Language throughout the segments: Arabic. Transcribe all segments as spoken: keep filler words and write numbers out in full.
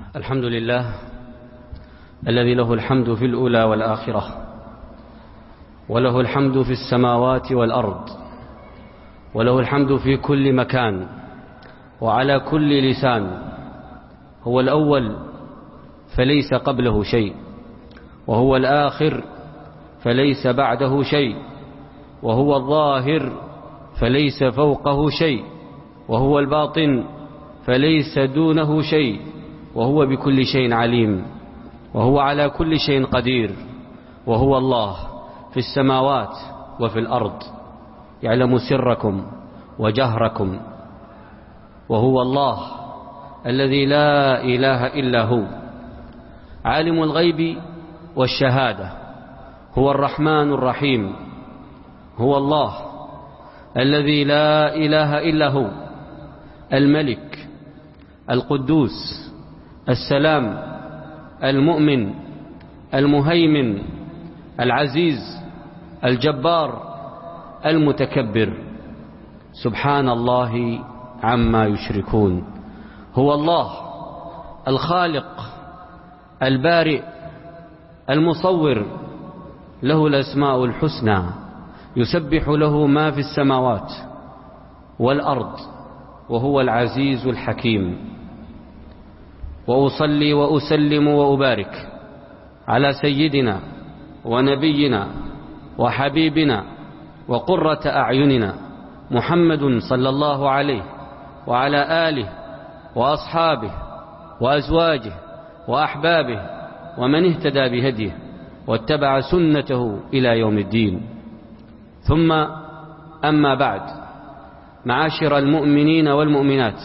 الحمد لله الذي له الحمد في الأولى والآخرة، وله الحمد في السماوات والأرض، وله الحمد في كل مكان وعلى كل لسان. هو الأول فليس قبله شيء، وهو الآخر فليس بعده شيء، وهو الظاهر فليس فوقه شيء، وهو الباطن فليس دونه شيء، وهو بكل شيء عليم، وهو على كل شيء قدير. وهو الله في السماوات وفي الأرض، يعلم سركم وجهركم. وهو الله الذي لا إله إلا هو، عالم الغيب والشهادة، هو الرحمن الرحيم. هو الله الذي لا إله إلا هو، الملك القدوس السلام المؤمن المهيمن العزيز الجبار المتكبر، سبحان الله عما يشركون. هو الله الخالق البارئ المصور، له الأسماء الحسنى، يسبح له ما في السماوات والأرض، وهو العزيز الحكيم. وأصلي وأسلم وأبارك على سيدنا ونبينا وحبيبنا وقرة أعيننا محمد صلى الله عليه وعلى آله وأصحابه وأزواجه وأحبابه ومن اهتدى بهديه واتبع سنته إلى يوم الدين. ثم أما بعد، معاشر المؤمنين والمؤمنات،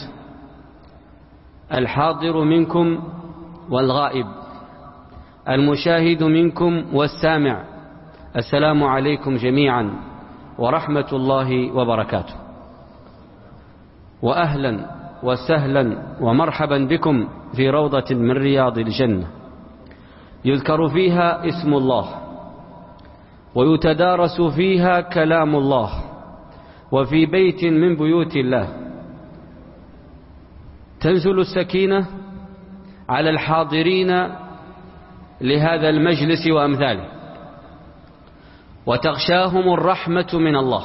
الحاضر منكم والغائب، المشاهد منكم والسامع، السلام عليكم جميعا ورحمة الله وبركاته. وأهلا وسهلا ومرحبا بكم في روضة من رياض الجنة، يذكر فيها اسم الله، ويتدارس فيها كلام الله، وفي بيت من بيوت الله تنزل السكينة على الحاضرين لهذا المجلس وأمثاله، وتغشاهم الرحمة من الله،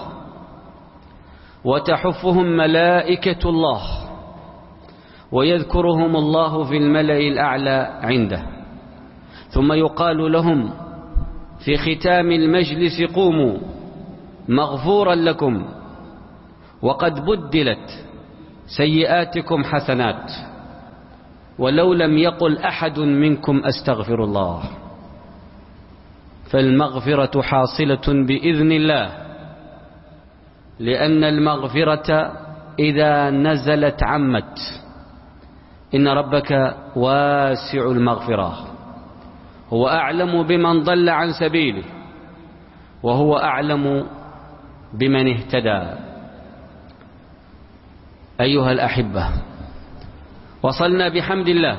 وتحفهم ملائكة الله، ويذكرهم الله في الملأ الأعلى عنده. ثم يقال لهم في ختام المجلس: قوموا مغفورا لكم، وقد بدلت سيئاتكم حسنات. ولو لم يقل أحد منكم أستغفر الله، فالمغفرة حاصلة بإذن الله، لأن المغفرة إذا نزلت عمت. إن ربك واسع المغفرة، هو أعلم بمن ضل عن سبيله، وهو أعلم بمن اهتدى. أيها الأحبة، وصلنا بحمد الله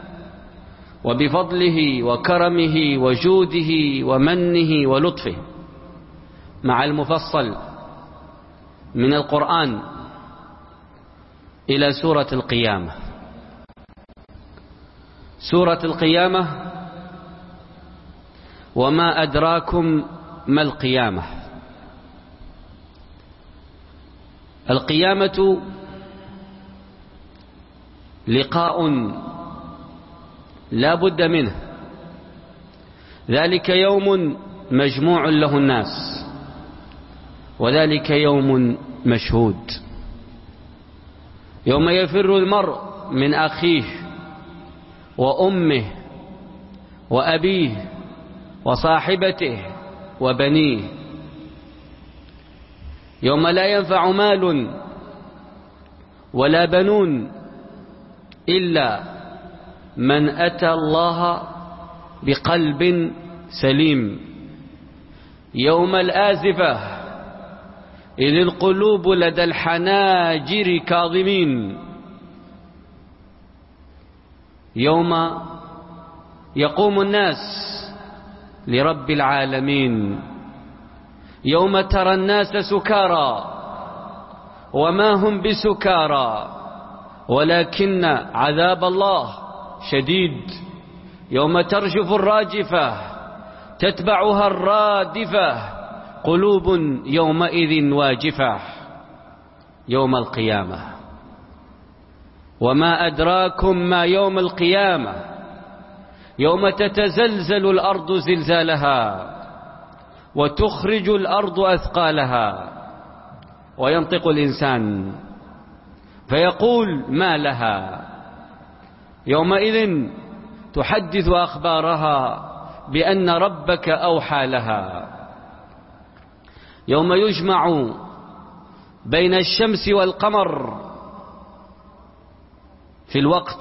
وبفضله وكرمه وجوده ومنه ولطفه مع المفصل من القرآن إلى سورة القيامة. سورة القيامة، وما أدراكم ما القيامة. القيامة لقاء لا بد منه، ذلك يوم مجموع له الناس، وذلك يوم مشهود، يوم يفر المرء من أخيه وأمه وأبيه وصاحبته وبنيه، يوم لا ينفع مال ولا بنون إلا من أتى الله بقلب سليم، يوم الآزفة إذ القلوب لدى الحناجر كاظمين، يوم يقوم الناس لرب العالمين، يوم ترى الناس سكارى وما هم بسكارى ولكن عذاب الله شديد. يوم ترجف الراجفة تتبعها الرادفة، قلوب يومئذ واجفة. يوم القيامة. وما أدراكم ما يوم القيامة؟ يوم تتزلزل الأرض زلزالها وتخرج الأرض أثقالها، وينطق الإنسان فيقول ما لها؟ يومئذ تحدث أخبارها بأن ربك أوحى لها. يوم يجمع بين الشمس والقمر في الوقت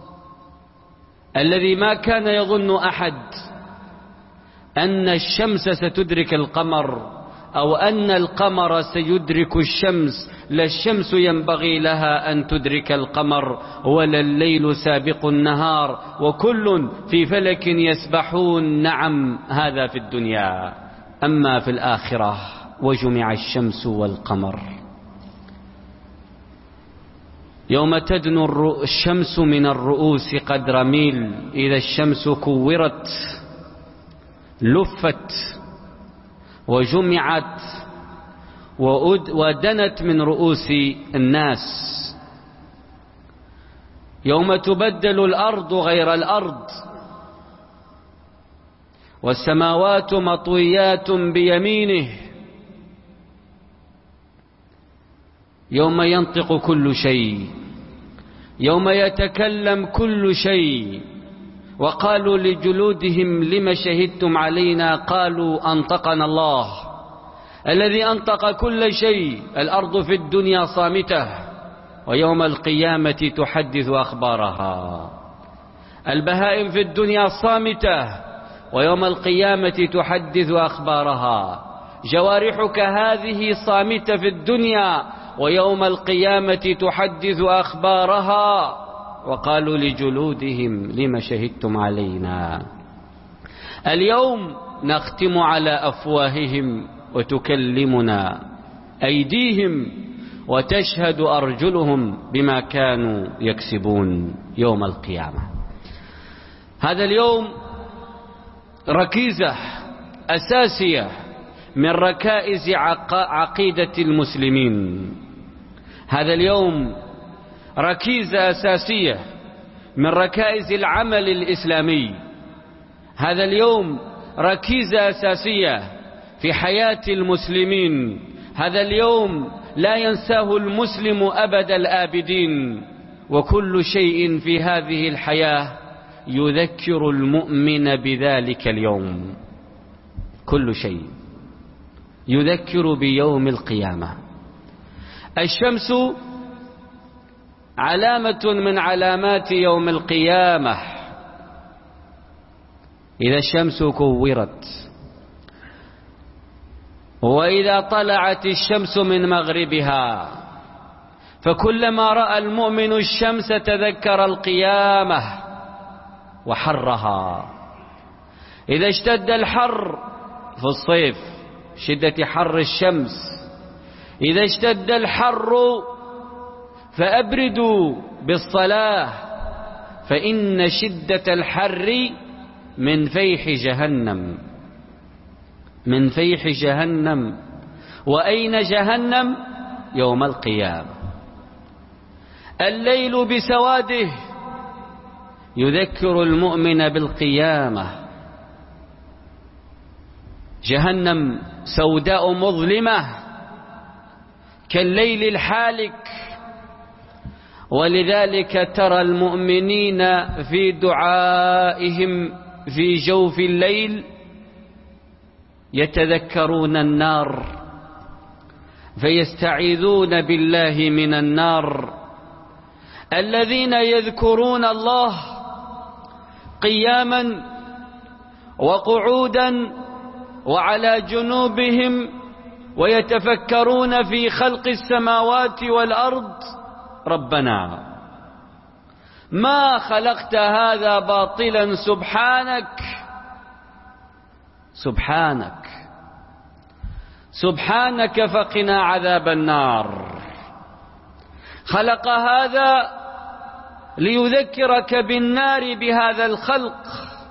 الذي ما كان يظن أحد أن الشمس ستدرك القمر أو أن القمر سيدرك الشمس. لا الشمس ينبغي لها أن تدرك القمر ولا الليل سابق النهار، وكل في فلك يسبحون. نعم، هذا في الدنيا. أما في الآخرة وجمع الشمس والقمر. يوم تدنو الشمس من الرؤوس قدر ميل، إذا الشمس كورت لفت وجمعت ودنت من رؤوس الناس. يوم تبدل الأرض غير الأرض والسماوات مطويات بيمينه. يوم ينطق كل شيء، يوم يتكلم كل شيء. وقالوا لجلودهم لم شهدتم علينا؟ قالوا أنطقنا الله الذي أنطق كل شيء. الأرض في الدنيا صامتة، ويوم القيامة تحدث أخبارها. البهائم في الدنيا صامتة، ويوم القيامة تحدث أخبارها. جوارحك هذه صامتة في الدنيا، ويوم القيامة تحدث أخبارها. وقالوا لجلودهم لم شهدتم علينا؟ اليوم نختم على أفواههم وتكلمنا أيديهم وتشهد أرجلهم بما كانوا يكسبون يوم القيامة. هذا اليوم ركيزة أساسية من ركائز عقيدة المسلمين. هذا اليوم ركيزة أساسية من ركائز العمل الإسلامي. هذا اليوم ركيزة أساسية في حياة المسلمين. هذا اليوم لا ينساه المسلم أبد الآبدين. وكل شيء في هذه الحياة يذكر المؤمن بذلك اليوم. كل شيء يذكر بيوم القيامة. الشمس علامة من علامات يوم القيامة. إذا الشمس كورت، وإذا طلعت الشمس من مغربها، فكلما رأى المؤمن الشمس تذكر القيامة وحرها. إذا اشتد الحر في الصيف، شدة حر الشمس، إذا اشتد الحر فأبردوا بالصلاة، فإن شدة الحر من فيح جهنم. من فيح جهنم. وأين جهنم؟ يوم القيامة. الليل بسواده يذكر المؤمن بالقيامة. جهنم سوداء مظلمة كالليل الحالك، ولذلك ترى المؤمنين في دعائهم في جوف الليل يتذكرون النار فيستعيذون بالله من النار. الذين يذكرون الله قياما وقعودا وعلى جنوبهم ويتفكرون في خلق السماوات والأرض. ربنا ما خلقت هذا باطلا، سبحانك سبحانك سبحانك فقنا عذاب النار. خلق هذا ليذكرك بالنار بهذا الخلق.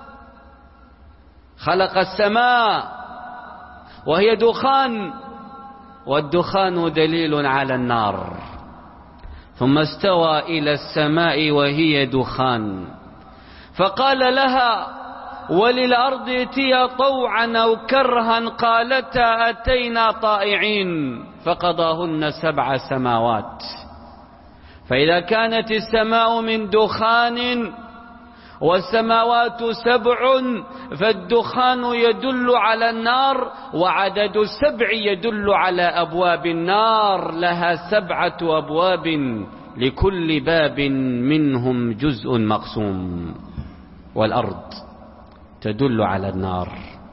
خلق السماء وهي دخان، والدخان دليل على النار، ثم استوى إلى السماء وهي دخان، فقال لها وللأرض ائتيا طوعا أو كرها قالتا أتينا طائعين، فقضاهن سبع سماوات. فإذا كانت السماء من دخان والسماوات سبع، فالدخان يدل على النار، وعدد السبع يدل على أبواب النار، لها سبعة أبواب لكل باب منهم جزء مقسوم. والأرض تدل على النار.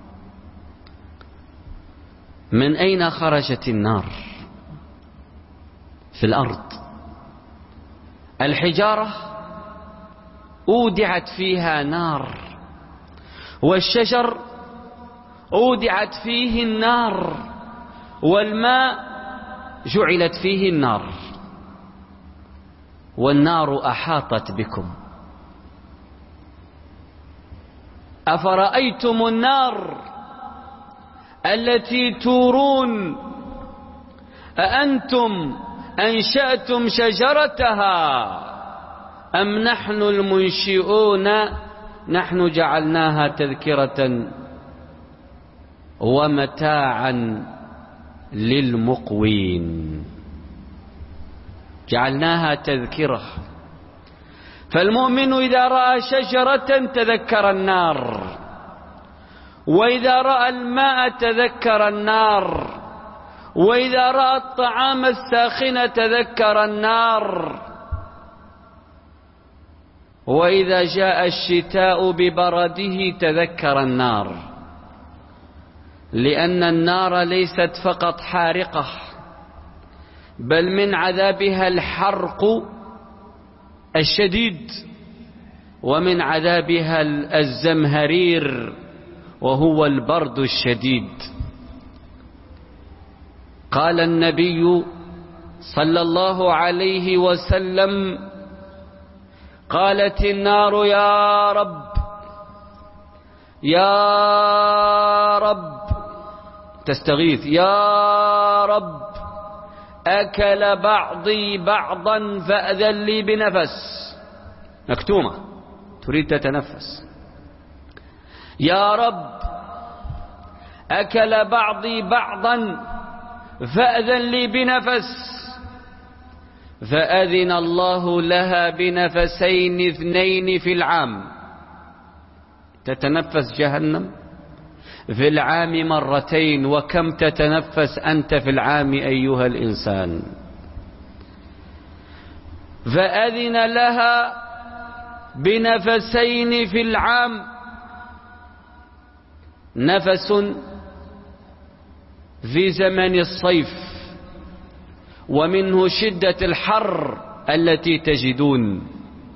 من أين خرجت النار؟ في الأرض. الحجارة أودعت فيها نار، والشجر أودعت فيه النار، والماء جعلت فيه النار، والنار أحاطت بكم. أفرأيتم النار التي تورون أأنتم أنشأتم شجرتها أم نحن المنشئون؟ نحن جعلناها تذكرة ومتاعا للمقوين. جعلناها تذكرة. فالمؤمن إذا رأى شجرة تذكر النار، وإذا رأى الماء تذكر النار، وإذا رأى الطعام الساخن تذكر النار، وإذا جاء الشتاء ببرده تذكر النار، لأن النار ليست فقط حارقة، بل من عذابها الحرق الشديد، ومن عذابها الزمهرير وهو البرد الشديد. قال النبي صلى الله عليه وسلم: قالت النار يا رب يا رب، تستغيث، يا رب أكل بعضي بعضا فأذن لي بنفس. مكتومة تريد تتنفس. يا رب أكل بعضي بعضا فأذن لي بنفس، فأذن الله لها بنفسين اثنين في العام. تتنفس جهنم في العام مرتين، وكم تتنفس أنت في العام أيها الإنسان؟ فأذن لها بنفسين في العام، نفس في زمن الصيف ومنه شدة الحر التي تجدون،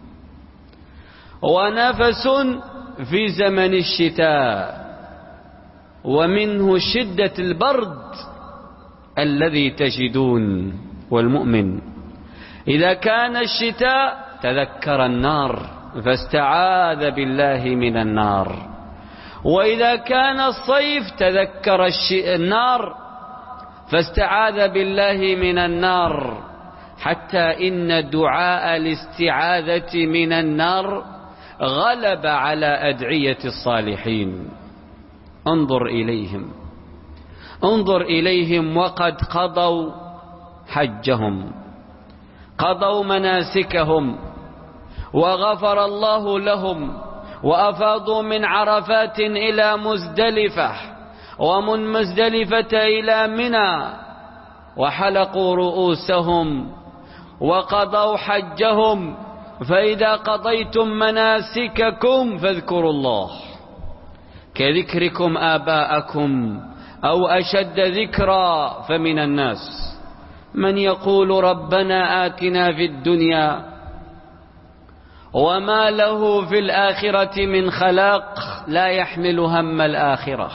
ونفس في زمن الشتاء ومنه شدة البرد الذي تجدون. والمؤمن إذا كان الشتاء تذكر النار فاستعاذ بالله من النار، وإذا كان الصيف تذكر النار فاستعاذ بالله من النار، حتى إن دعاء الاستعاذة من النار غلب على أدعية الصالحين. انظر إليهم انظر إليهم وقد قضوا حجهم، قضوا مناسكهم، وغفر الله لهم، وأفاضوا من عرفات إلى مزدلفة، ومن مزدلفة إلى منى، وحلقوا رؤوسهم وقضوا حجهم. فإذا قضيتم مناسككم فاذكروا الله كذكركم آباءكم أو أشد ذكرا. فمن الناس من يقول ربنا آتنا في الدنيا وما له في الآخرة من خلاق، لا يحمل هم الآخرة.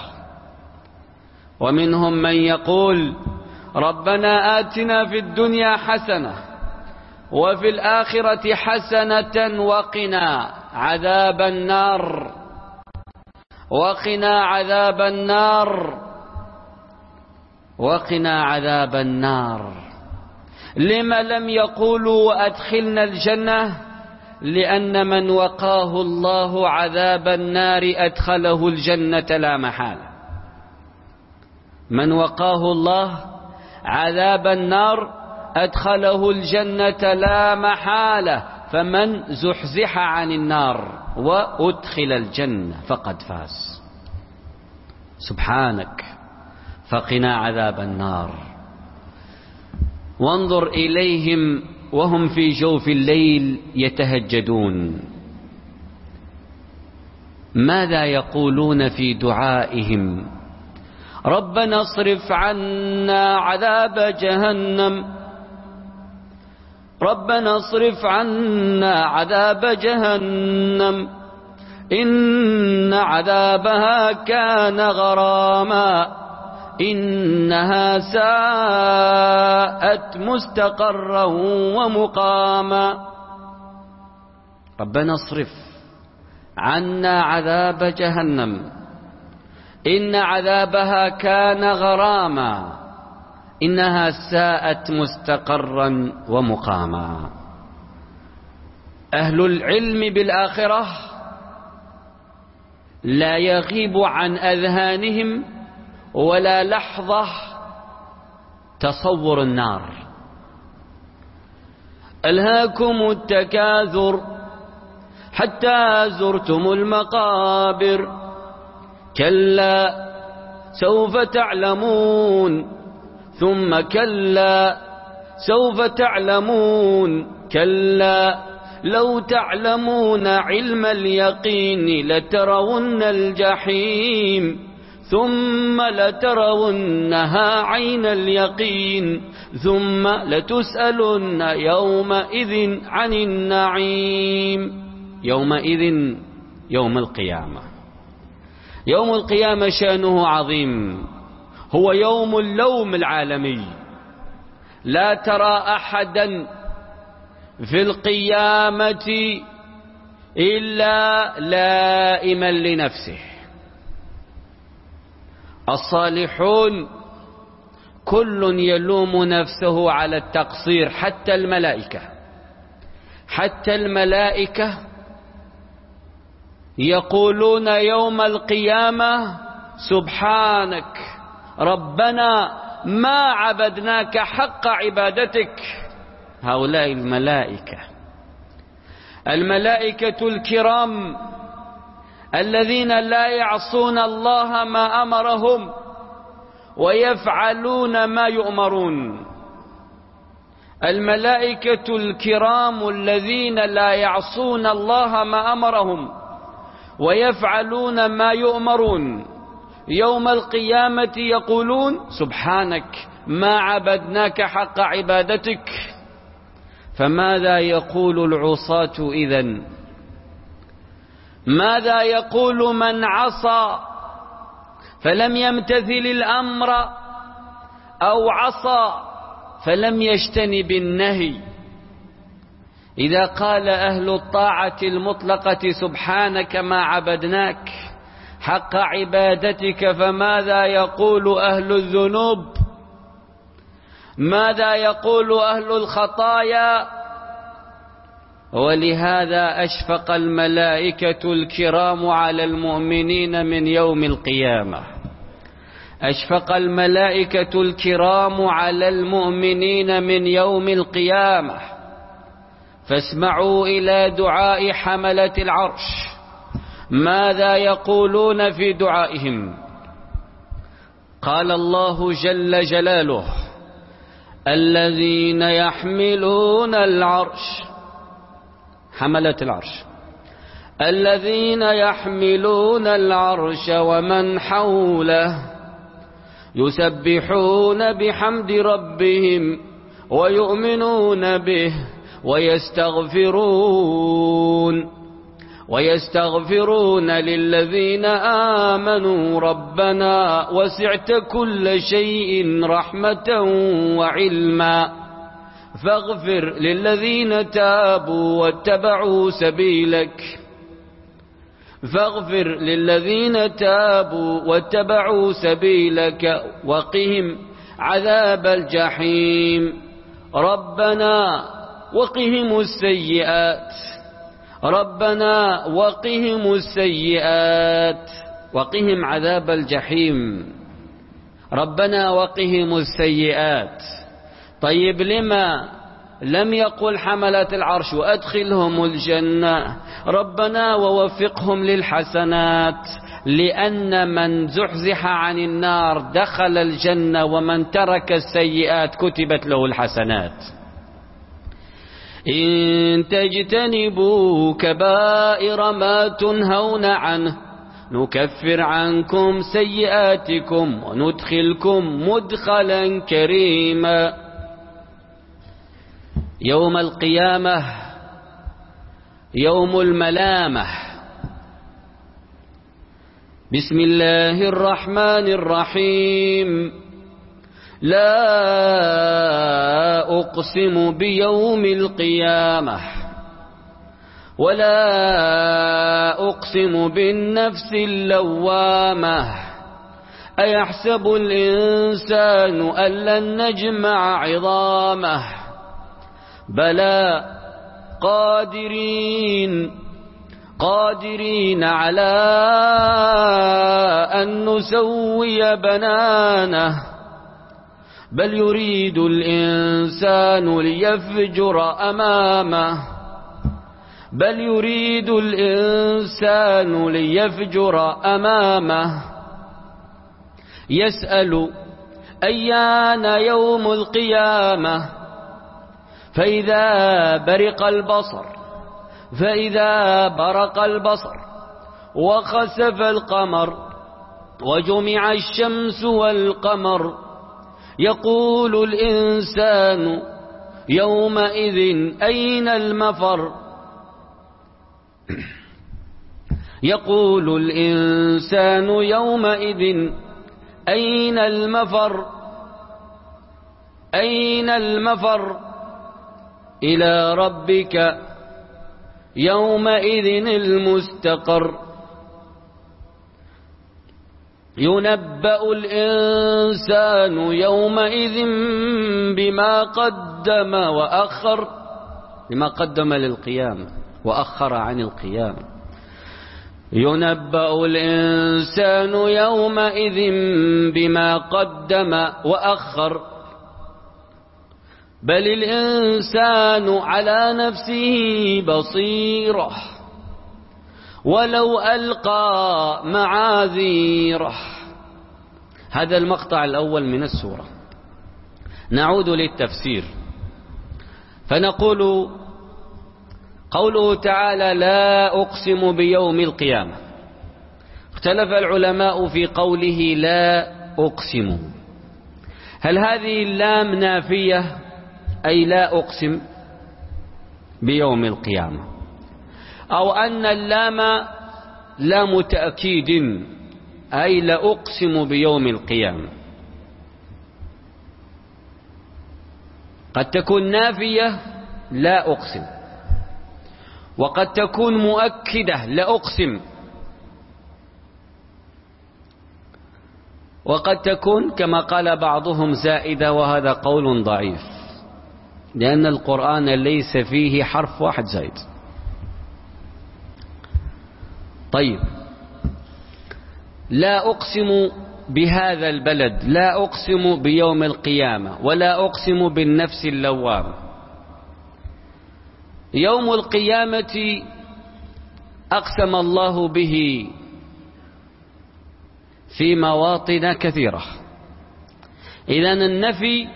ومنهم من يقول ربنا آتنا في الدنيا حسنة وفي الآخرة حسنة وقنا عذاب النار وقنا عذاب النار وقنا عذاب النار. لما لم يقولوا وأدخلنا الجنة؟ لأن من وقاه الله عذاب النار أدخله الجنة لا محالة. من وقاه الله عذاب النار أدخله الجنة لا محالة. فمن زحزح عن النار وأدخل الجنة فقد فاز. سبحانك فقنا عذاب النار. وانظر إليهم وهم في جوف الليل يتهجدون، ماذا يقولون في دعائهم؟ ربنا اصرف عنا عذاب جهنم ربنا اصرف عنا عذاب جهنم إن عذابها كان غراما إنها ساءت مستقرا ومقاما. ربنا اصرف عنا عذاب جهنم إن عذابها كان غراما إنها ساءت مستقرا ومقاما. أهل العلم بالآخرة لا يغيب عن أذهانهم ولا لحظة تصور النار. ألهاكم التكاثر حتى زرتم المقابر كلا سوف تعلمون ثم كلا سوف تعلمون كلا لو تعلمون علم اليقين لترون الجحيم ثم لترونها عين اليقين ثم لتسألن يومئذ عن النعيم. يومئذ يوم القيامة. يوم القيامة شأنه عظيم، هو يوم اللوم العالمي. لا ترى أحدا في القيامة إلا لائما لنفسه. الصالحون كل يلوم نفسه على التقصير، حتى الملائكة حتى الملائكة يقولون يوم القيامة سبحانك ربنا ما عبدناك حق عبادتك. هؤلاء الملائكة الملائكة الكرام الذين لا يعصون الله ما أمرهم ويفعلون ما يؤمرون. الملائكة الكرام الذين لا يعصون الله ما أمرهم ويفعلون ما يؤمرون يوم القيامة يقولون سبحانك ما عبدناك حق عبادتك. فماذا يقول العصاة إذن؟ ماذا يقول من عصى فلم يمتثل الأمر أو عصى فلم يجتنب النهي؟ إذا قال أهل الطاعة المطلقة سبحانك ما عبدناك حق عبادتك، فماذا يقول أهل الذنوب؟ ماذا يقول أهل الخطايا؟ ولهذا أشفق الملائكة الكرام على المؤمنين من يوم القيامة. أشفق الملائكة الكرام على المؤمنين من يوم القيامة. فاسمعوا إلى دعاء حملة العرش، ماذا يقولون في دعائهم؟ قال الله جل جلاله الذين يحملون العرش، حملة العرش، الذين يحملون العرش ومن حوله يسبحون بحمد ربهم ويؤمنون به ويستغفرون ويستغفرون للذين آمنوا ربنا وسعت كل شيء رحمة وعلما فاغفر للذين تابوا واتبعوا سبيلك فاغفر للذين تابوا واتبعوا سبيلك وقهم عذاب الجحيم ربنا وقهم السيئات ربنا وقهم السيئات وقهم عذاب الجحيم ربنا وقهم السيئات. طيب لما لم يقل حملة العرش وأدخلهم الجنة ربنا ووفقهم للحسنات؟ لأن من زحزح عن النار دخل الجنة، ومن ترك السيئات كتبت له الحسنات. إن تجتنبوا كبائر ما تنهون عنه نكفر عنكم سيئاتكم وندخلكم مدخلا كريما. يوم القيامة يوم الملامة. بسم الله الرحمن الرحيم. لا أقسم بيوم القيامة ولا أقسم بالنفس اللوامة أيحسب الإنسان أن لن نجمع عظامه بلى قادرين قادرين على أن نسوي بنانه بل يريد الإنسان ليفجر أمامه بل يريد الإنسان ليفجر أمامه يسأل أيان يوم القيامة فإذا برق البصر فإذا برق البصر وخسف القمر وجمع الشمس والقمر يقول الإنسان يومئذ أين المفر يقول الإنسان يومئذ أين المفر أين المفر إلى ربك يومئذ المستقر ينبأ الإنسان يومئذ بما قدم وأخر بما قدم للقيام وأخر عن القيام ينبأ الإنسان يومئذ بما قدم وأخر بل الإنسان على نفسه بصيرة ولو ألقى معاذيره. هذا المقطع الأول من السورة. نعود للتفسير فنقول قوله تعالى لا أقسم بيوم القيامة. اختلف العلماء في قوله لا أقسم، هل هذه اللام نافية أي لا أقسم بيوم القيامة، أو أن اللام لام تأكيد أي لا أقسم بيوم القيامة؟ قد تكون نافية لا أقسم، وقد تكون مؤكدة لا أقسم، وقد تكون كما قال بعضهم زائدة، وهذا قول ضعيف لأن القرآن ليس فيه حرف واحد زائد. طيب لا أقسم بهذا البلد، لا أقسم بيوم القيامة، ولا أقسم بالنفس اللوامة. يوم القيامة أقسم الله به في مواطن كثيرة. إذن النفي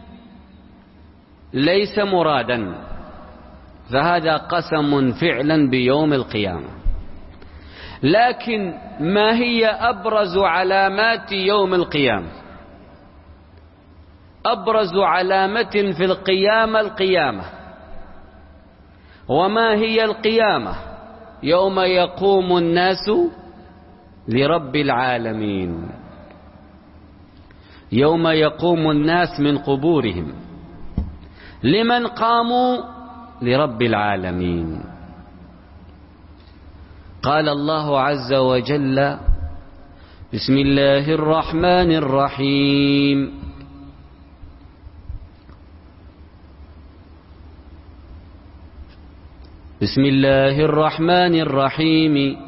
ليس مرادا، فهذا قسم فعلا بيوم القيامة. لكن ما هي أبرز علامات يوم القيامة؟ أبرز علامة في القيامة القيامة. وما هي القيامة؟ يوم يقوم الناس لرب العالمين، يوم يقوم الناس من قبورهم لمن قاموا لرب العالمين. قال الله عز وجل: بسم الله الرحمن الرحيم. بسم الله الرحمن الرحيم.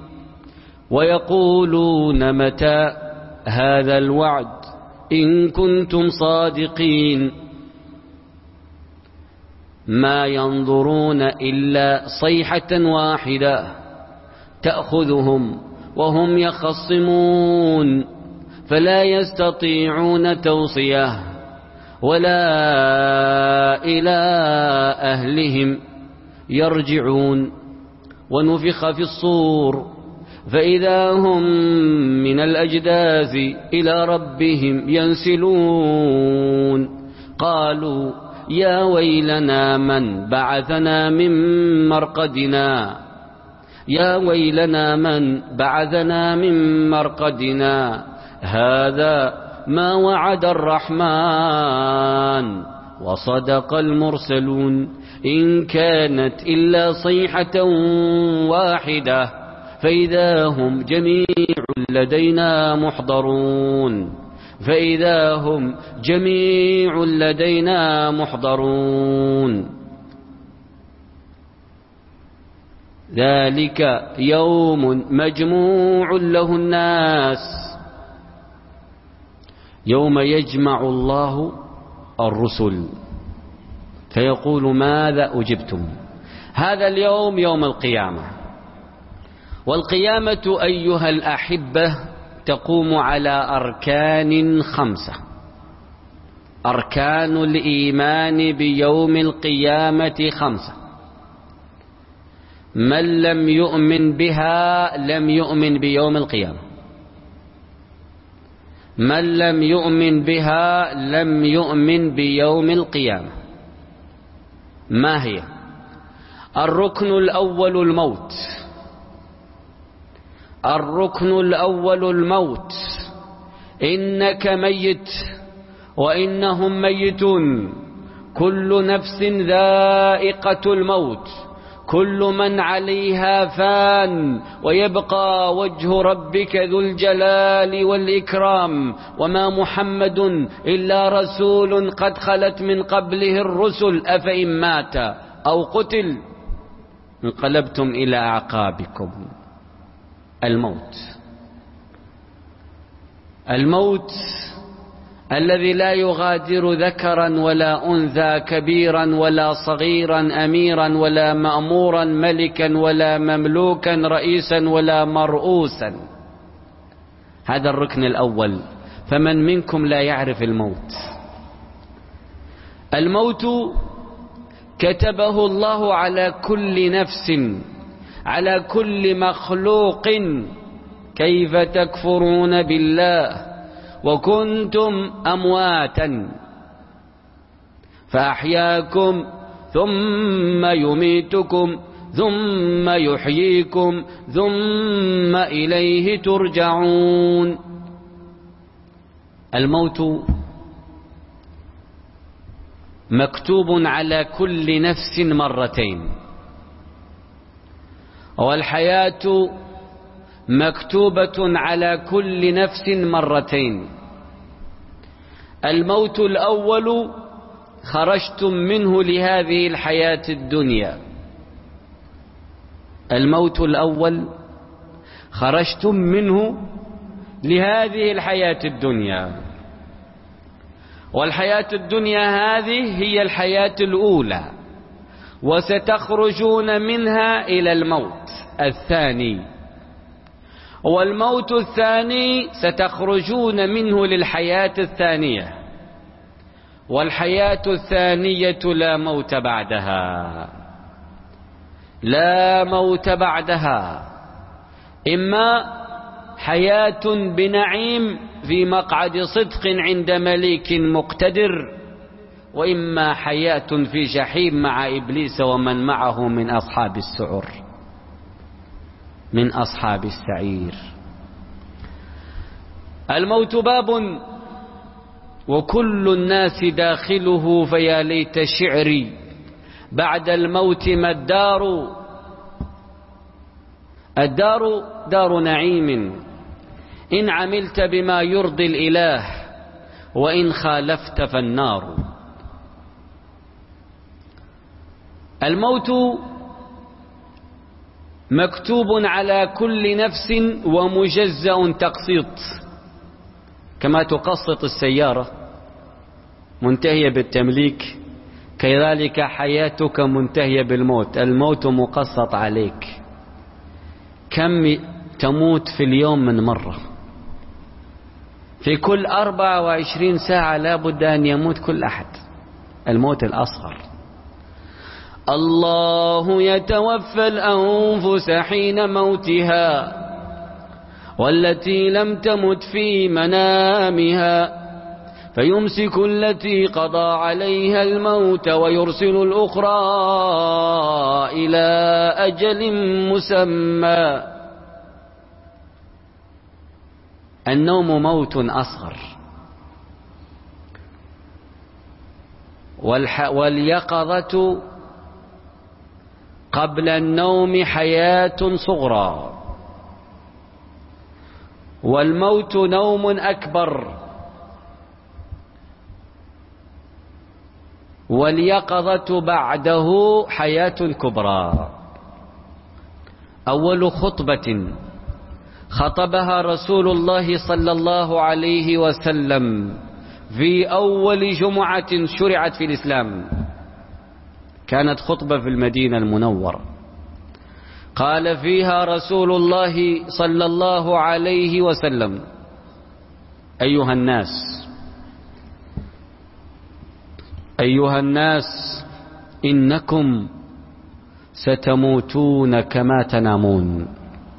ويقولون متى هذا الوعد إن كنتم صادقين ما ينظرون إلا صيحة واحدة تأخذهم وهم يخصمون فلا يستطيعون توصية ولا إلى أهلهم يرجعون. ونفخ في الصور فإذا هم من الأجداث إلى ربهم ينسلون. قالوا يا ويلنا من بعثنا من مرقدنا يا ويلنا من بعثنا من مرقدنا هذا ما وعد الرحمن وصدق المرسلون إن كانت إلا صيحة واحدة فإذا هم جميع لدينا محضرون فإذا هم جميع لدينا محضرون ذلك يوم مجموع له الناس يوم يجمع الله الرسل فيقول ماذا أجبتم. هذا اليوم يوم القيامة. والقيامة أيها الأحبة تقوم على أركان خمسة. أركان الإيمان بيوم القيامة خمسة، من لم يؤمن بها لم يؤمن بيوم القيامة. من لم يؤمن بها لم يؤمن بيوم القيامة. ما هي؟ الركن الأول الموت. الركن الأول الموت. إنك ميت وإنهم ميتون، كل نفس ذائقة الموت، كل من عليها فان ويبقى وجه ربك ذو الجلال والإكرام وما محمد إلا رسول قد خلت من قبله الرسل أفإن مات أو قتل انقلبتم إلى أعقابكم. الموت الموت الذي لا يغادر ذكرا ولا أنثى، كبيرا ولا صغيرا، أميرا ولا مأمورا، ملكا ولا مملوكا، رئيسا ولا مرؤوسا. هذا الركن الأول. فمن منكم لا يعرف الموت؟ الموت كتبه الله على كل نفس، على كل مخلوق. كيف تكفرون بالله وكنتم أمواتا فأحياكم ثم يميتكم ثم يحييكم ثم إليه ترجعون. الموت مكتوب على كل نفس مرتين، والحياة مكتوبة على كل نفس مرتين. الموت الأول خرجتم منه لهذه الحياة الدنيا. الموت الأول خرجتم منه لهذه الحياة الدنيا، والحياة الدنيا هذه هي الحياة الأولى، وستخرجون منها إلى الموت الثاني، والموت الثاني ستخرجون منه للحياة الثانية، والحياة الثانية لا موت بعدها. لا موت بعدها. إما حياة بنعيم في مقعد صدق عند مليك مقتدر، وإما حياة في جحيم مع إبليس ومن معه من أصحاب السعر، من أصحاب السعير. الموت باب وكل الناس داخله، فيا ليت شعري بعد الموت ما الدار. الدار دار نعيم إن عملت بما يرضي الإله، وإن خالفت فالنار. الموت مكتوب على كل نفس ومجزأ تقسيط، كما تقسط السيارة منتهية بالتمليك، كذلك حياتك منتهية بالموت. الموت مقسط عليك. كم تموت في اليوم من مرة؟ في كل أربعة وعشرين ساعة لا بد أن يموت كل أحد. الموت الأصغر. الله يتوفى الأنفس حين موتها والتي لم تمت في منامها، فيمسك التي قضى عليها الموت ويرسل الأخرى إلى أجل مسمى. النوم موت أصغر، واليقظة قبل النوم حياة صغرى، والموت نوم أكبر، واليقظة بعده حياة كبرى. أول خطبة خطبها رسول الله صلى الله عليه وسلم في أول جمعة شرعت في الإسلام كانت خطبة في المدينة المنورة، قال فيها رسول الله صلى الله عليه وسلم: أيها الناس أيها الناس إنكم ستموتون كما تنامون،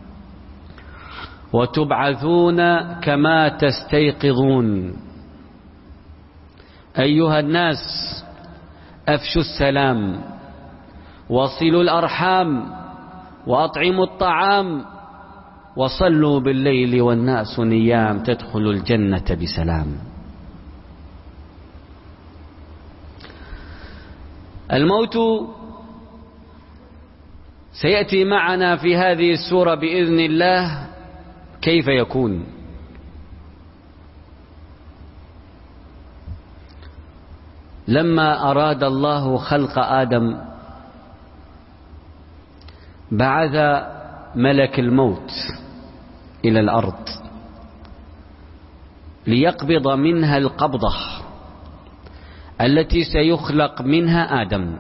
وتبعثون كما تستيقظون. أيها الناس أفشوا السلام، وصلوا الأرحام، وأطعموا الطعام، وصلوا بالليل والناس نيام، تدخلوا الجنة بسلام. الموت سيأتي معنا في هذه السورة بإذن الله كيف يكون. لما أراد الله خلق آدم بعث ملك الموت إلى الأرض ليقبض منها القبضة التي سيخلق منها آدم.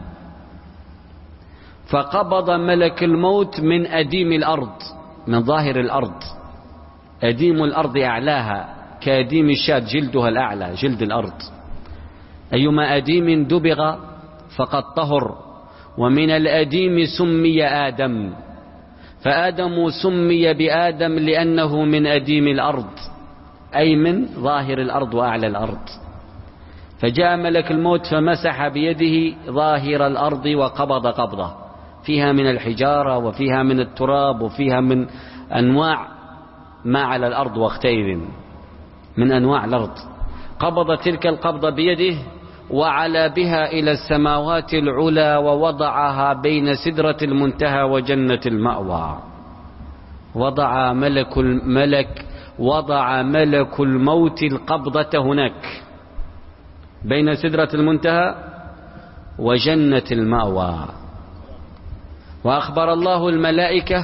فقبض ملك الموت من أديم الأرض، من ظاهر الأرض. أديم الأرض أعلاها كأديم الشاة، جلدها الأعلى جلد الأرض. أيما أديم دبغ فقد طهر، ومن الأديم سمي آدم، فآدم سمي بآدم لأنه من أديم الأرض، أي من ظاهر الأرض وأعلى الأرض. فجاء ملك الموت فمسح بيده ظاهر الأرض وقبض قبضة فيها من الحجارة وفيها من التراب وفيها من أنواع ما على الأرض وقتئذ من أنواع الأرض. قبض تلك القبضة بيده وعلى بها إلى السماوات العلى، ووضعها بين سدرة المنتهى وجنة المأوى. وضع ملك الملك وضع ملك الموت القبضة هناك بين سدرة المنتهى وجنة المأوى. وأخبر الله الملائكة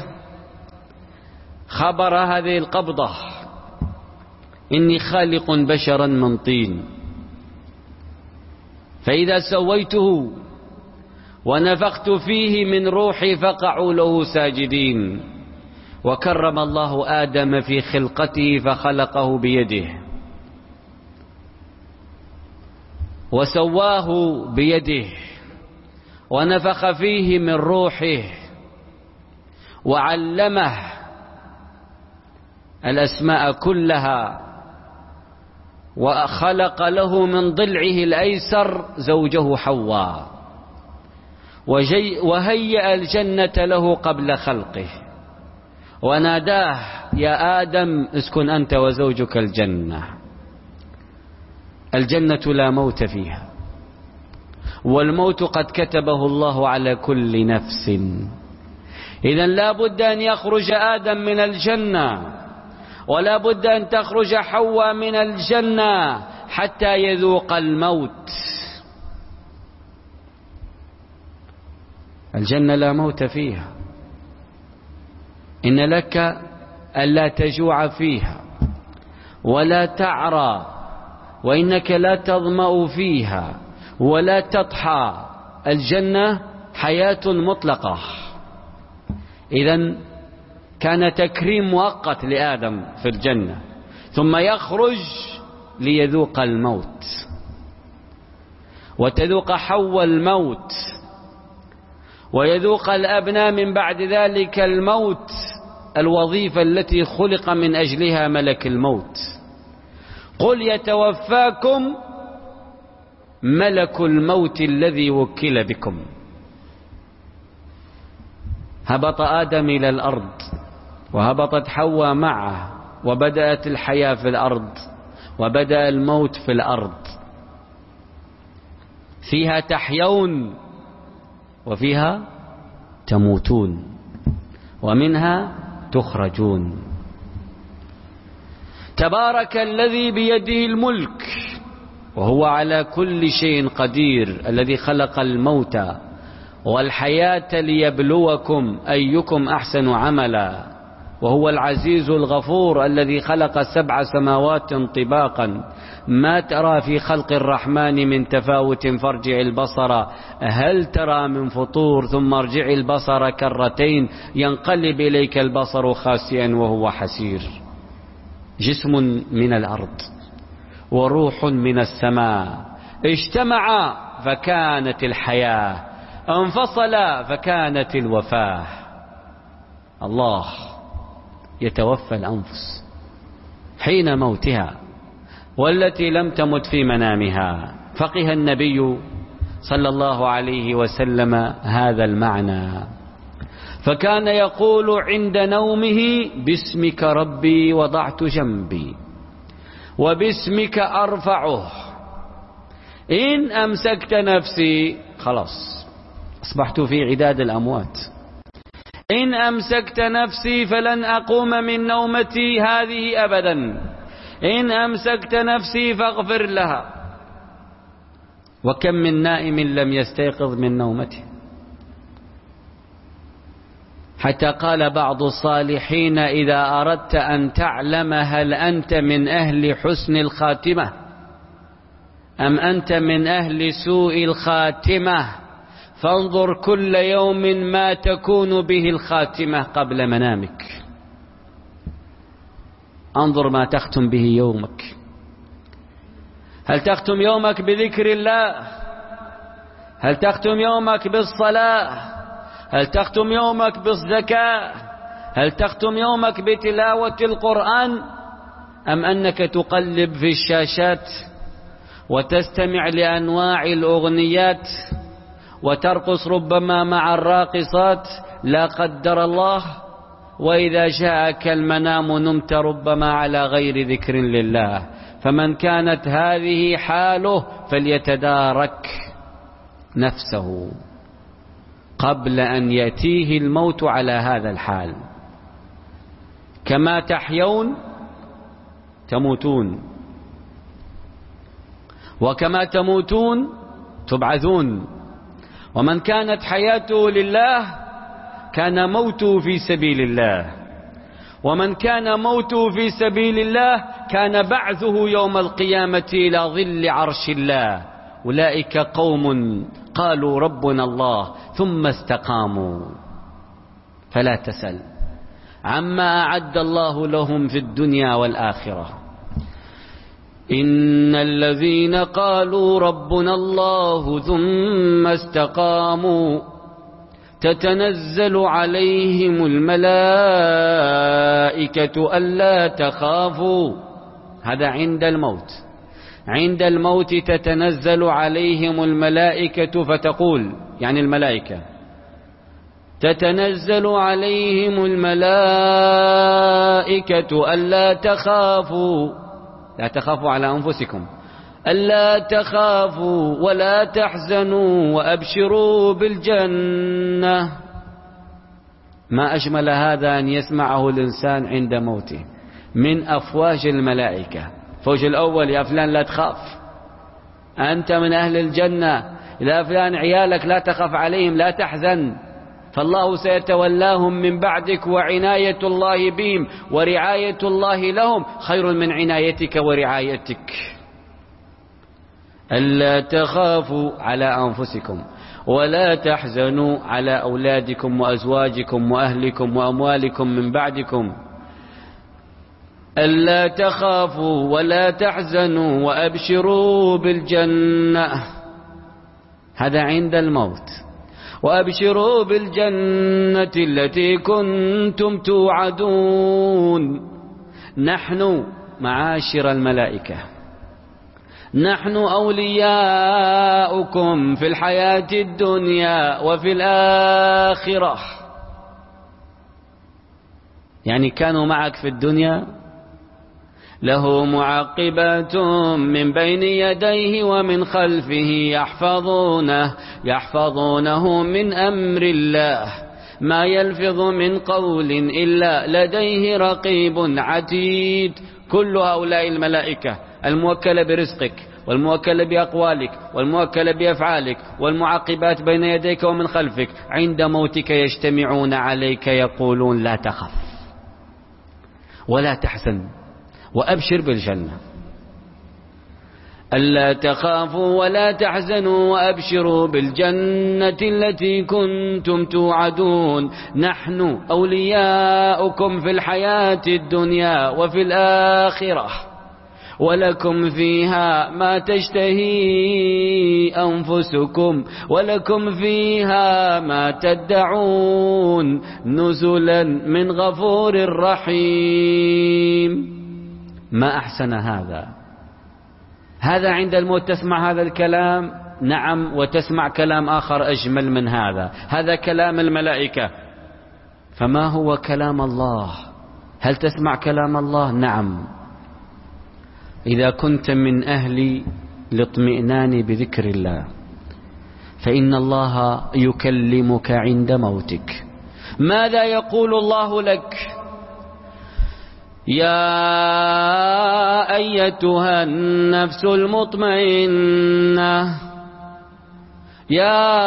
خبر هذه القبضة: إني خالق بشرا من طين، فإذا سويته ونفخت فيه من روحي فقعوا له ساجدين. وكرم الله آدم في خلقته فخلقه بيده وسواه بيده ونفخ فيه من روحه وعلمه الأسماء كلها، وخلق له من ضلعه الأيسر زوجه حواء، وهيأ الجنة له قبل خلقه، وناداه: يا آدم اسكن أنت وزوجك الجنة. الجنة لا موت فيها، والموت قد كتبه الله على كل نفس. إذن لا بد أن يخرج آدم من الجنة، ولا بد أن تخرج حواء من الجنة حتى يذوق الموت. الجنة لا موت فيها. إن لك ألا تجوع فيها ولا تعرى، وإنك لا تظمأ فيها ولا تضحى. الجنة حياة مطلقة. إذن كان تكريم مؤقت لآدم في الجنة، ثم يخرج ليذوق الموت، وتذوق حواء الموت، ويذوق الأبناء من بعد ذلك الموت، الوظيفة التي خلق من أجلها ملك الموت. قل يتوفاكم ملك الموت الذي وكل بكم. هبط آدم إلى الأرض، وهبطت حواء معه، وبدأت الحياة في الأرض، وبدأ الموت في الأرض. فيها تحيون وفيها تموتون ومنها تخرجون. تبارك الذي بيده الملك وهو على كل شيء قدير، الذي خلق الموت والحياة ليبلوكم أيكم أحسن عملا، وهو العزيز الغفور الذي خلق سبع سماوات طباقا ما ترى في خلق الرحمن من تفاوت فارجع البصر هل ترى من فطور ثم ارجع البصر كرتين ينقلب إليك البصر خاسئا وهو حسير. جسم من الأرض وروح من السماء اجتمع فكانت الحياة، انفصل فكانت الوفاة. الله يتوفى الأنفس حين موتها والتي لم تمت في منامها. فقه النبي صلى الله عليه وسلم هذا المعنى، فكان يقول عند نومه باسمك ربي وضعت جنبي وباسمك أرفعه، إن أمسكت نفسي خلاص أصبحت في عداد الأموات، إن أمسكت نفسي فلن أقوم من نومتي هذه أبدا، إن أمسكت نفسي فاغفر لها. وكم من نائم لم يستيقظ من نومته، حتى قال بعض الصالحين إذا أردت أن تعلم هل أنت من أهل حسن الخاتمة أم أنت من أهل سوء الخاتمة فانظر كل يوم ما تكون به الخاتمة قبل منامك. انظر ما تختم به يومك. هل تختم يومك بذكر الله؟ هل تختم يومك بالصلاة؟ هل تختم يومك بالزكاة؟ هل تختم يومك بتلاوة القرآن؟ أم أنك تقلب في الشاشات وتستمع لأنواع الأغنيات وترقص ربما مع الراقصات لا قدر الله، وإذا جاءك المنام نمت ربما على غير ذكر لله؟ فمن كانت هذه حاله فليتدارك نفسه قبل أن يأتيه الموت على هذا الحال. كما تحيون تموتون، وكما تموتون تبعثون. ومن كانت حياته لله كان موته في سبيل الله، ومن كان موته في سبيل الله كان بعثه يوم القيامة إلى ظل عرش الله. أولئك قوم قالوا ربنا الله ثم استقاموا فلا تسل عما أعد الله لهم في الدنيا والآخرة. إن الذين قالوا ربنا الله ثم استقاموا تتنزل عليهم الملائكة ألا تخافوا. هذا عند الموت. عند الموت تتنزل عليهم الملائكة فتقول، يعني الملائكة تتنزل عليهم الملائكة ألا تخافوا، لا تخافوا على أنفسكم، ألا تخافوا ولا تحزنوا وأبشروا بالجنة. ما أجمل هذا أن يسمعه الإنسان عند موته من أفواج الملائكة. فوج الأول: يا فلان لا تخاف، أنت من أهل الجنة. يا فلان عيالك لا تخاف عليهم، لا تحزن، فالله سيتولاهم من بعدك، وعناية الله بهم ورعاية الله لهم خير من عنايتك ورعايتك. ألا تخافوا على أنفسكم ولا تحزنوا على أولادكم وأزواجكم وأهلكم وأموالكم من بعدكم. ألا تخافوا ولا تحزنوا وأبشروا بالجنة، هذا عند الموت. وأبشروا بالجنة التي كنتم توعدون. نحن معاشر الملائكة نحن أولياؤكم في الحياة الدنيا وفي الآخرة. يعني كانوا معك في الدنيا، له معقبات من بين يديه ومن خلفه يحفظونه يحفظونه من أمر الله، ما يلفظ من قول إلا لديه رقيب عتيد. كل هؤلاء الملائكة الموكلة برزقك والموكلة بأقوالك والموكلة بأفعالك والمعقبات بين يديك ومن خلفك، عند موتك يجتمعون عليك يقولون: لا تخف ولا تحزن وأبشر بالجنة. ألا تخافوا ولا تحزنوا وأبشروا بالجنة التي كنتم توعدون. نحن أولياؤكم في الحياة الدنيا وفي الآخرة، ولكم فيها ما تشتهي أنفسكم ولكم فيها ما تدعون، نزلا من غفور رحيم. ما أحسن هذا. هذا عند الموت تسمع هذا الكلام، نعم، وتسمع كلام آخر أجمل من هذا. هذا كلام الملائكة، فما هو كلام الله؟ هل تسمع كلام الله؟ نعم. إذا كنت من أهل الاطمئنان بذكر الله فإن الله يكلمك عند موتك. ماذا يقول الله لك؟ يا أيتها النفس المطمئنة، يا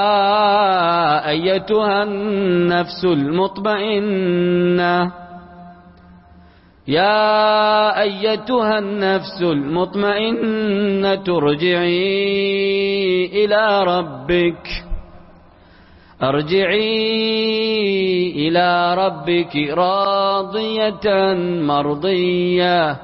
أيتها النفس المطمئنة، يا أيتها النفس المطمئنة ارجعي إلى ربك، ارجعي إلى ربك راضية مرضية،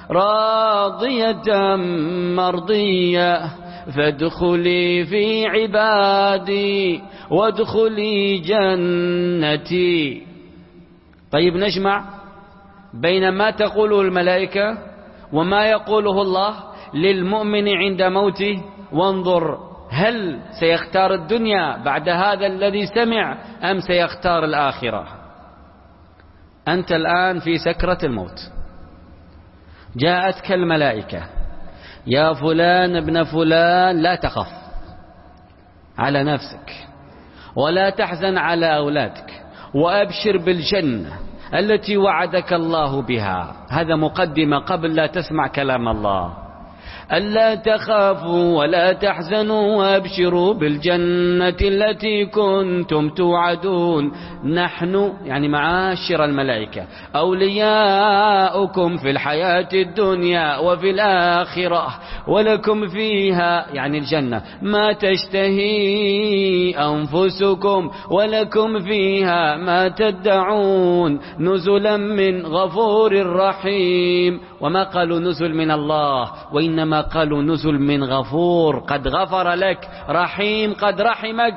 راضية مرضية، فادخلي في عبادي وادخلي جنتي. طيب، نجمع بين ما تقوله الملائكة وما يقوله الله للمؤمن عند موته، وانظر هل سيختار الدنيا بعد هذا الذي سمع أم سيختار الآخرة؟ أنت الآن في سكرة الموت، جاءتك الملائكة: يا فلان ابن فلان لا تخف على نفسك ولا تحزن على أولادك وأبشر بالجنة التي وعدك الله بها. هذا مقدمة قبل لا تسمع كلام الله. ألا تخافوا ولا تحزنوا وأبشروا بالجنة التي كنتم توعدون. نحن يعني معاشر الملائكة أولياؤكم في الحياة الدنيا وفي الآخرة، ولكم فيها يعني الجنة ما تشتهي أنفسكم ولكم فيها ما تدعون، نزلا من غفور رحيم. وما قالوا نزل من الله، وإنما قالوا نزل من غفور قد غفر لك، رحيم قد رحمك.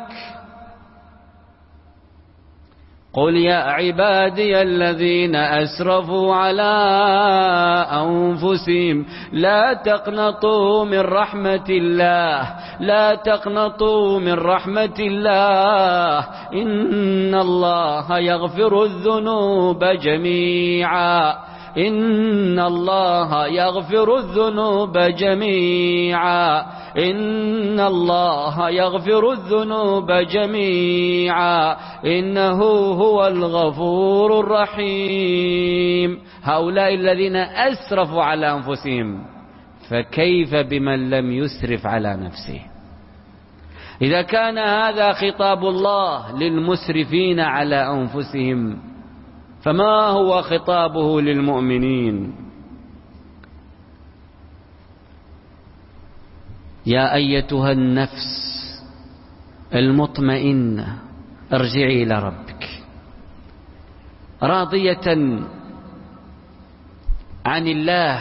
قل يا عبادي الذين أسرفوا على أنفسهم لا تقنطوا من رحمة الله، لا تقنطوا من رحمة الله، إن الله يغفر الذنوب جميعا إن الله يغفر الذنوب جميعا إن الله يغفر الذنوب جميعا إنه هو الغفور الرحيم. هؤلاء الذين أسرفوا على أنفسهم، فكيف بمن لم يسرف على نفسه؟ إذا كان هذا خطاب الله للمسرفين على أنفسهم، فما هو خطابه للمؤمنين؟ يا أيتها النفس المطمئنة ارجعي إلى ربك راضية عن الله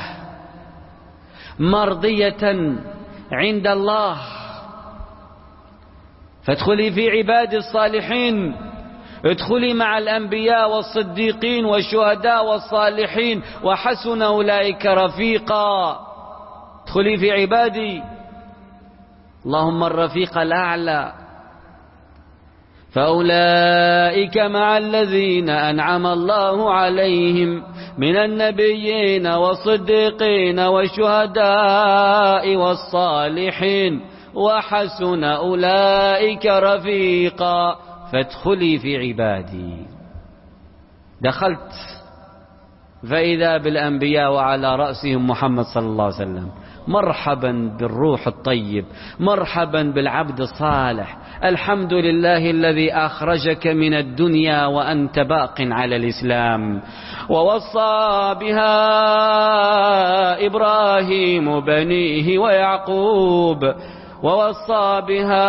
مرضية عند الله، فادخلي في عباد الصالحين، ادخلي مع الأنبياء والصديقين والشهداء والصالحين وحسن أولئك رفيقا. ادخلي في عبادي، اللهم الرفيق الأعلى. فأولئك مع الذين أنعم الله عليهم من النبيين والصديقين والشهداء والصالحين وحسن أولئك رفيقا. فادخلي في عبادي. دخلت فإذا بالأنبياء وعلى رأسهم محمد صلى الله عليه وسلم. مرحبا بالروح الطيب، مرحبا بالعبد الصالح. الحمد لله الذي أخرجك من الدنيا وأنت باق على الإسلام. ووصى بها إبراهيم بنيه ويعقوب ووصى بها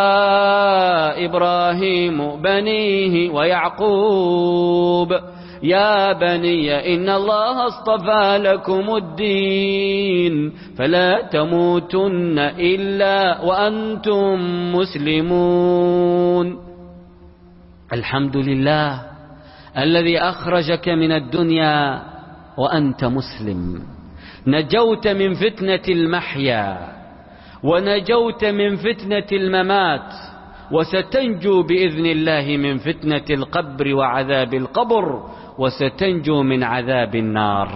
إبراهيم بنيه ويعقوب يا بني إن الله اصطفى لكم الدين فلا تموتن إلا وأنتم مسلمون. الحمد لله الذي أخرجك من الدنيا وأنت مسلم، نجوت من فتنة المحيا ونجوت من فتنة الممات، وستنجو بإذن الله من فتنة القبر وعذاب القبر، وستنجو من عذاب النار.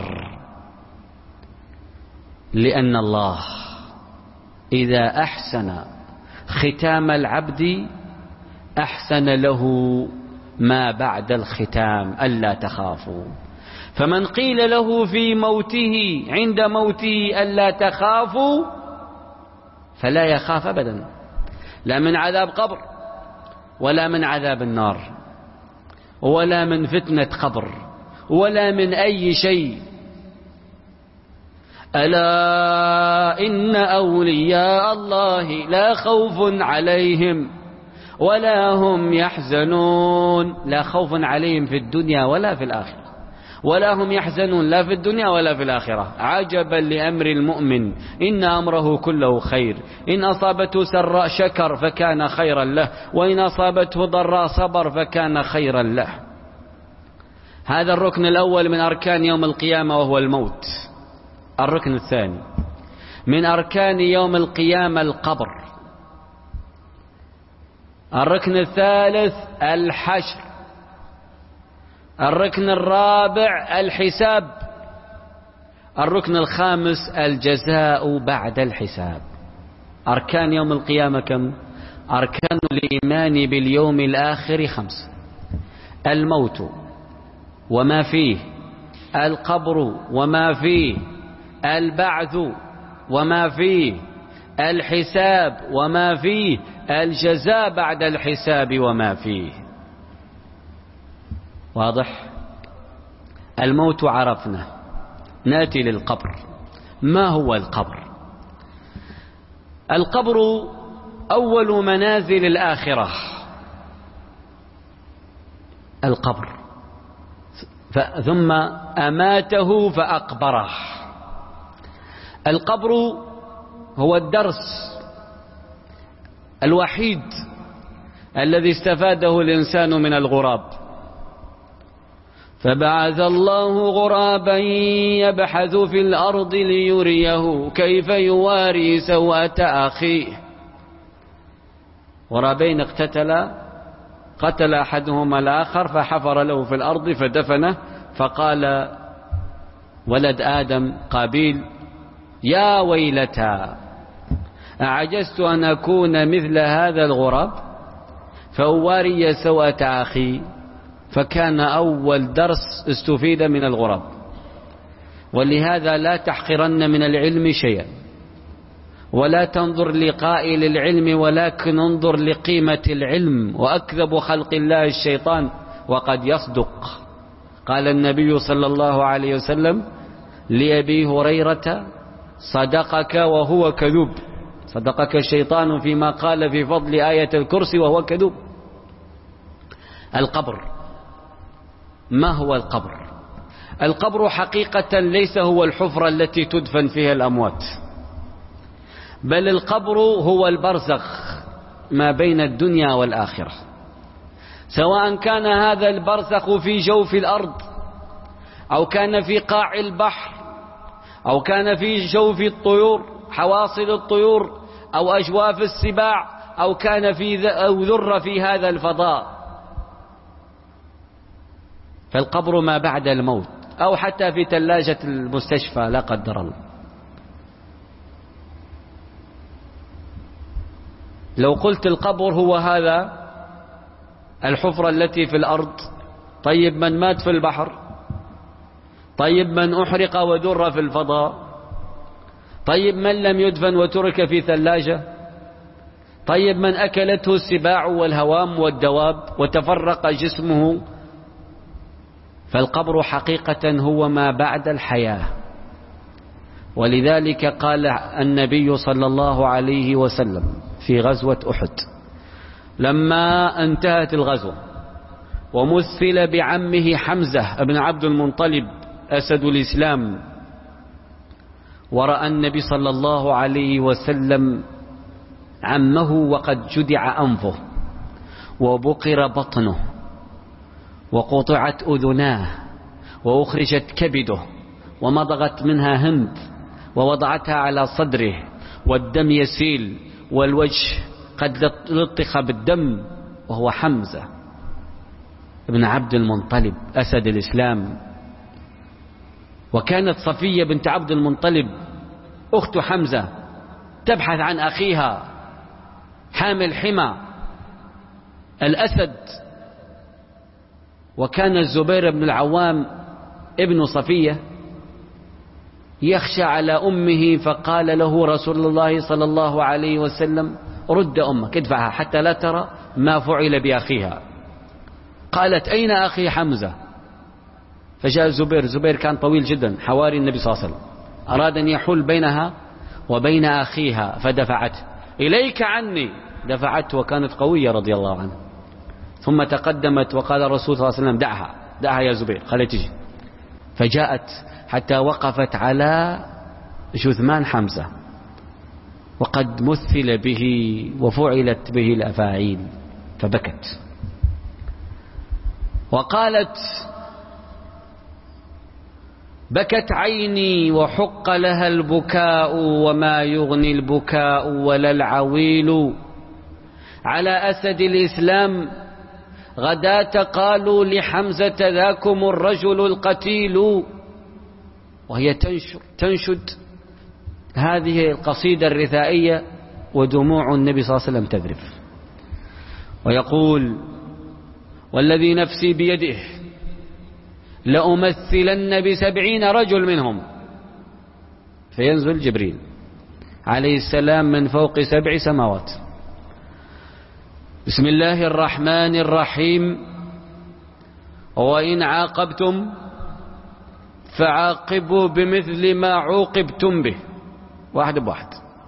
لأن الله إذا أحسن ختام العبد أحسن له ما بعد الختام ألا تخافوا. فمن قيل له في موته عند موته ألا تخافوا فلا يخاف أبدا، لا من عذاب قبر ولا من عذاب النار ولا من فتنة قبر ولا من أي شيء. ألا إن أولياء الله لا خوف عليهم ولا هم يحزنون. لا خوف عليهم في الدنيا ولا في الآخرة، ولا هم يحزنون لا في الدنيا ولا في الآخرة. عجبا لأمر المؤمن إن أمره كله خير، إن أصابته سراء شكر فكان خيرا له، وإن أصابته ضراء صبر فكان خيرا له. هذا الركن الأول من أركان يوم القيامة وهو الموت. الركن الثاني من أركان يوم القيامة القبر. الركن الثالث الحشر. الركن الرابع الحساب. الركن الخامس الجزاء بعد الحساب. أركان يوم القيامة كم؟ أركان الإيمان باليوم الآخر خمس: الموت وما فيه، القبر وما فيه، البعث وما فيه، الحساب وما فيه، الجزاء بعد الحساب وما فيه. واضح؟ الموت عرفنا، ناتي للقبر. ما هو القبر؟ القبر أول منازل الآخرة. القبر ثم أماته فأقبره. القبر هو الدرس الوحيد الذي استفاده الإنسان من الغراب. فبعث الله غرابا يبحث في الأرض ليريه كيف يواري سوءة أخيه. غرابين اقتتلا، قتل أحدهما الآخر فحفر له في الأرض فدفنه، فقال ولد آدم قابيل: يا ويلتى أعجزت أن أكون مثل هذا الغراب فأواري سوءة أخي. فكان أول درس استفيد من الغراب. ولهذا لا تحقرن من العلم شيئا، ولا تنظر لقائل العلم، ولكن انظر لقيمة العلم. وأكذب خلق الله الشيطان وقد يصدق. قال النبي صلى الله عليه وسلم لأبي هريرة: صدقك وهو كذوب. صدقك الشيطان فيما قال في فضل آية الكرسي وهو كذوب. القبر. ما هو القبر؟ القبر حقيقة ليس هو الحفرة التي تدفن فيها الأموات، بل القبر هو البرزخ ما بين الدنيا والآخرة، سواء كان هذا البرزخ في جوف الأرض، أو كان في قاع البحر، أو كان في جوف الطيور، حواصل الطيور، أو أجواف السباع، أو كان في أو ذر في هذا الفضاء. فالقبر ما بعد الموت، أو حتى في ثلاجة المستشفى لا قدر الله. لو قلت القبر هو هذا الحفرة التي في الأرض، طيب من مات في البحر؟ طيب من أحرق ودر في الفضاء؟ طيب من لم يدفن وترك في ثلاجة؟ طيب من أكلته السباع والهوام والدواب وتفرق جسمه؟ فالقبر حقيقة هو ما بعد الحياة. ولذلك قال النبي صلى الله عليه وسلم في غزوة أحد لما انتهت الغزوة ومثل بعمه حمزة بن عبد المنطلب أسد الإسلام، ورأى النبي صلى الله عليه وسلم عمه وقد جدع أنفه وبقر بطنه وقطعت أذناه وأخرجت كبده ومضغت منها هند ووضعتها على صدره والدم يسيل والوجه قد لطخ بالدم، وهو حمزة ابن عبد المنطلب أسد الإسلام. وكانت صفية بنت عبد المنطلب أخت حمزة تبحث عن أخيها حامل حمى الأسد. وكان الزبير بن العوام ابن صفية يخشى على أمه، فقال له رسول الله صلى الله عليه وسلم: رد أمك، ادفعها حتى لا ترى ما فعل بأخيها. قالت: أين أخي حمزة؟ فجاء الزبير. الزبير كان طويل جدا حواري النبي صلى الله عليه وسلم، أراد أن يحول بينها وبين أخيها فدفعته. إليك عني، دفعته وكانت قوية رضي الله عنه. ثم تقدمت وقال الرسول صلى الله عليه وسلم: دعها دعها يا زبير، خليها تجي. فجاءت حتى وقفت على جثمان حمزة وقد مثل به وفعلت به الأفاعيل، فبكت وقالت: بكت عيني وحق لها البكاء وما يغني البكاء ولا العويل على أسد الإسلام غداة قالوا لحمزة ذاكم الرجل القتيل. وهي تنشد هذه القصيدة الرثائية ودموع النبي صلى الله عليه وسلم تذرف، ويقول: والذي نفسي بيده لأمثلن بسبعين رجل منهم. فينزل جبريل عليه السلام من فوق سبع سماوات: بسم الله الرحمن الرحيم، وإن عاقبتم فعاقبوا بمثل ما عوقبتم به، واحد بواحد،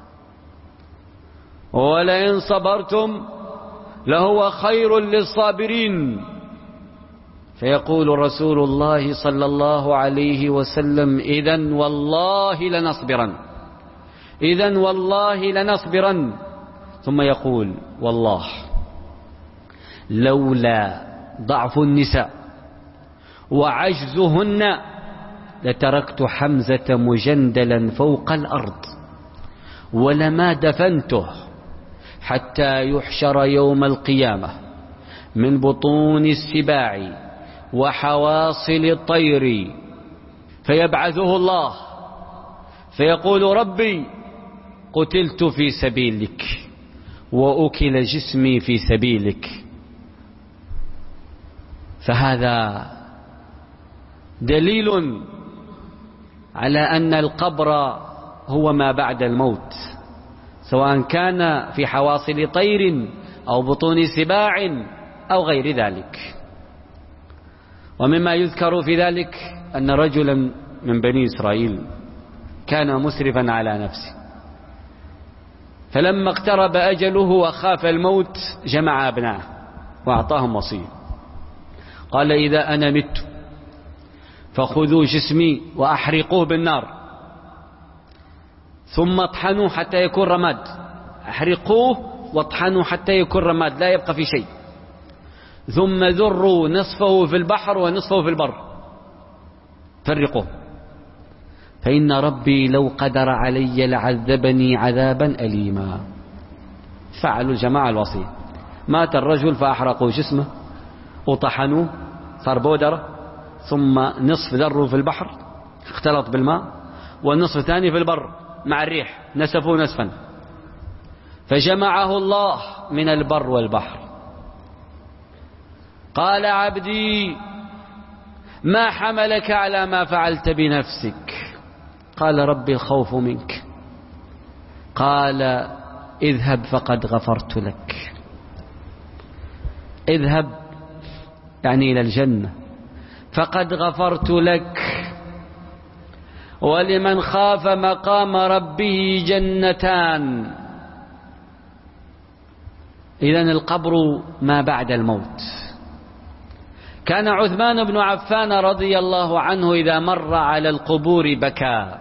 ولئن صبرتم لهو خير للصابرين. فيقول رسول الله صلى الله عليه وسلم: إذن والله لنصبرن، إذن والله لنصبرن. ثم يقول: والله لولا ضعف النساء وعجزهن لتركت حمزة مجندلا فوق الأرض ولما دفنته حتى يحشر يوم القيامة من بطون السباع وحواصل الطير فيبعثه الله فيقول ربي قتلت في سبيلك وأكل جسمي في سبيلك. فهذا دليل على أن القبر هو ما بعد الموت، سواء كان في حواصل طير أو بطون سباع أو غير ذلك. ومما يذكر في ذلك أن رجلا من بني إسرائيل كان مسرفا على نفسه، فلما اقترب أجله وخاف الموت جمع أبنائه وأعطاهم وصية، قال إذا أنا مت فخذوا جسمي وأحرقوه بالنار ثم اطحنوا حتى يكون رماد، أحرقوه واطحنوا حتى يكون رماد لا يبقى في شيء، ثم ذروا نصفه في البحر ونصفه في البر، فرقوه، فإن ربي لو قدر علي لعذبني عذابا أليما. فعلوا الجماعة الوصية، مات الرجل فأحرقوا جسمه وطحنوه صار بودرة، ثم نصف ذروا في البحر اختلط بالماء، والنصف الثاني في البر مع الريح نسفوه نسفا، فجمعه الله من البر والبحر. قال عبدي ما حملك على ما فعلت بنفسك؟ قال ربي الخوف منك. قال اذهب فقد غفرت لك. اذهب يعني إلى الجنة، فقد غفرت لك. ولمن خاف مقام ربه جنتان. إذن القبر ما بعد الموت. كان عثمان بن عفان رضي الله عنه إذا مر على القبور بكى،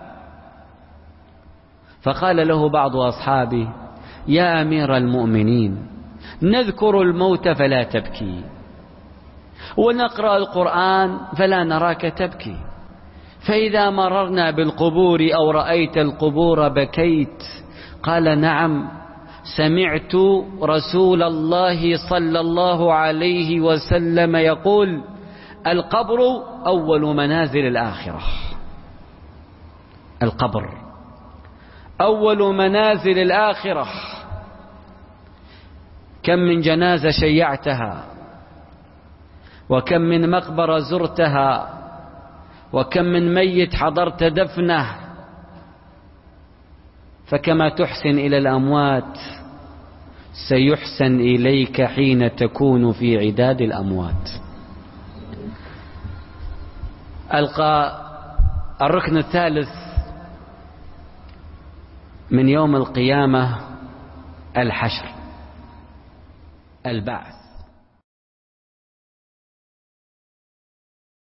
فقال له بعض أصحابه يا أمير المؤمنين نذكر الموت فلا تبكي، ونقرأ القرآن فلا نراك تبكي، فإذا مررنا بالقبور أو رأيت القبور بكيت. قال نعم، سمعت رسول الله صلى الله عليه وسلم يقول القبر أول منازل الآخرة. القبر أول منازل الآخرة. كم من جنازة شيعتها، وكم من مقبرة زرتها، وكم من ميت حضرت دفنه، فكما تحسن إلى الأموات سيحسن إليك حين تكون في عداد الأموات. ألقى الركن الثالث من يوم القيامة الحشر، البعث.